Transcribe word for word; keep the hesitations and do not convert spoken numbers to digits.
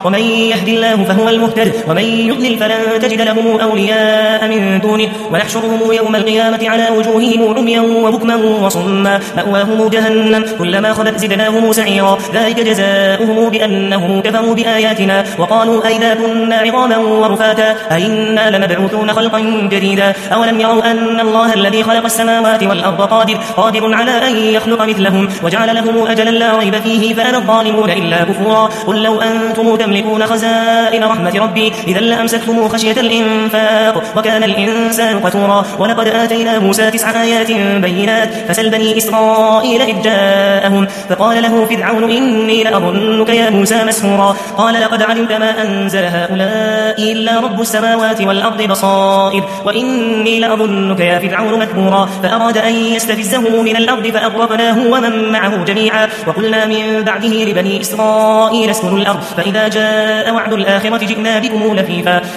ومن يهد الله فهو المهتد ومن يضلل فلن تجد لهم أولياء من دونه ونحشرهم يوم القيامة على وجوههم عميا وبكما وصما مأواهم جهنم كلما خبت زدناهم سعيرا ذلك جزاؤهم بأنهم كفروا بآياتنا وقالوا أئذا كنا عظاما ورفاتا أئنا لمبعوثون خلقا جديدا أولم يروا أن الله الذي خلق السماوات والأرض قادر, قادر على أن يخلق مثلهم وجعل لهم أجلا لا ريب فيه فأنا الظالمون إلا كفورا قل لو أنتم تملكون خزائن رحمة ربي إذا لأمسكتم خشية الإنفاق وكان الإنسان قتورا ولقد آتينا موسى تسع آيات بينات فسل بني إسرائيل إذ جاءهم فقال له فرعون إني لأظنك يا موسى مسحورا قال لقد علمت ما أنزل هؤلاء إلا رب السماوات والأرض بصائر وإني لأظنك يا فرعون مكبورا فأراد أن يستفزه من الأرض فأغرقناه ومن معه جميعا وقلنا من بعده لبني إسرائيل اسكنوا الأرض فإذا جاء وعد الآخرة جئنا بكم لفيفا